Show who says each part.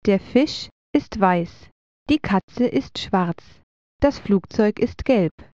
Speaker 1: Der Fisch ist weiß, die Katze ist schwarz, das Flugzeug ist gelb.